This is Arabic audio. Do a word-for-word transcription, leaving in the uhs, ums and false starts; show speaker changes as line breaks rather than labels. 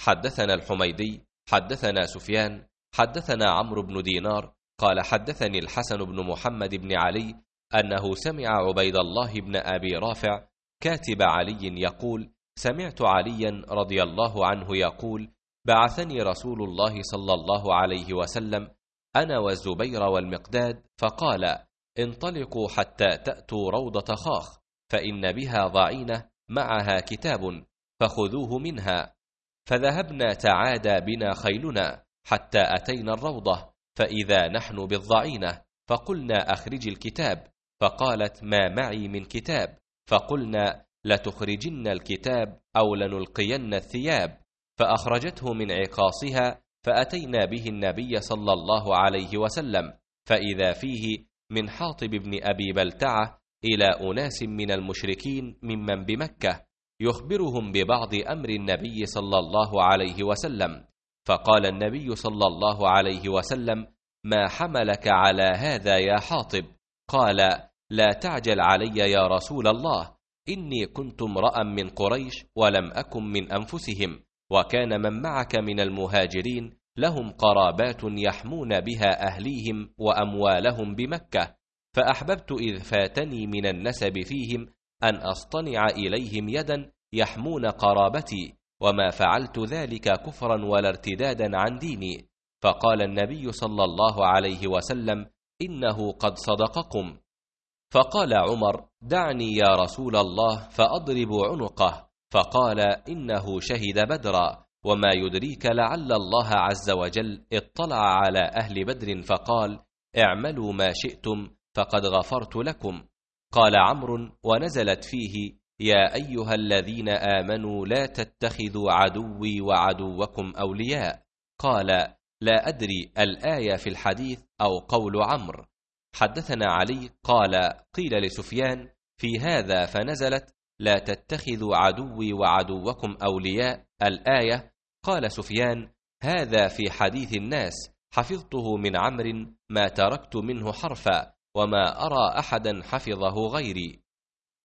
حدثنا الحميدي حدثنا سفيان حدثنا عمرو بن دينار قال حدثني الحسن بن محمد بن علي أنه سمع عبيد الله بن أبي رافع كاتب علي يقول: سمعت عليا رضي الله عنه يقول: بعثني رسول الله صلى الله عليه وسلم أنا والزبير والمقداد فقال: انطلقوا حتى تأتوا روضة خاخ، فإن بها ضعينة معها كتاب فخذوه منها. فذهبنا تعادى بنا خيلنا حتى أتينا الروضة، فإذا نحن بالضعينة، فقلنا: أخرج الكتاب. فقالت: ما معي من كتاب. فقلنا: لتخرجن الكتاب أو لنلقين الثياب. فأخرجته من عقاصها، فأتينا به النبي صلى الله عليه وسلم، فإذا فيه من حاطب بن أبي بلتعة إلى أناس من المشركين ممن بمكة يخبرهم ببعض أمر النبي صلى الله عليه وسلم. فقال النبي صلى الله عليه وسلم: ما حملك على هذا يا حاطب؟ قال: لا تعجل علي يا رسول الله، إني كنت امرأ من قريش ولم أكن من أنفسهم، وكان من معك من المهاجرين لهم قرابات يحمون بها أهليهم وأموالهم بمكة، فأحببت إذ فاتني من النسب فيهم أن أصطنع إليهم يدا يحمون قرابتي، وما فعلت ذلك كفرا ولا ارتدادا عن ديني. فقال النبي صلى الله عليه وسلم: إنه قد صدقكم. فقال عمر: دعني يا رسول الله فأضرب عنقه. فقال: إنه شهد بدرا، وما يدريك لعل الله عز وجل اطلع على أهل بدر فقال: اعملوا ما شئتم فقد غفرت لكم. قال عمرو: ونزلت فيه: يا أيها الذين آمنوا لا تتخذوا عدوي وعدوكم أولياء. قال: لا أدري الآية في الحديث أو قول عمرو. حدثنا علي قال: قيل لسفيان في هذا فنزلت: لا تتخذوا عدوي وعدوكم أولياء الآية. قال سفيان: هذا في حديث الناس، حفظته من عمرو ما تركت منه حرفا، وما أرى أحدا حفظه غيري.